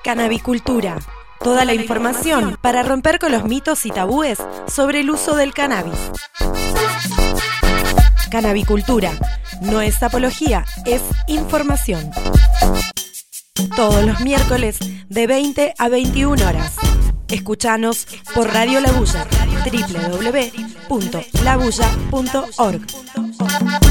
Cannabicultura. Toda la información para romper con los mitos y tabúes sobre el uso del cannabis. Cannabicultura. No es apología, es información. Todos los miércoles de 20 a 21 horas. Escuchanos por Radio La Bulla, www.labulla.org.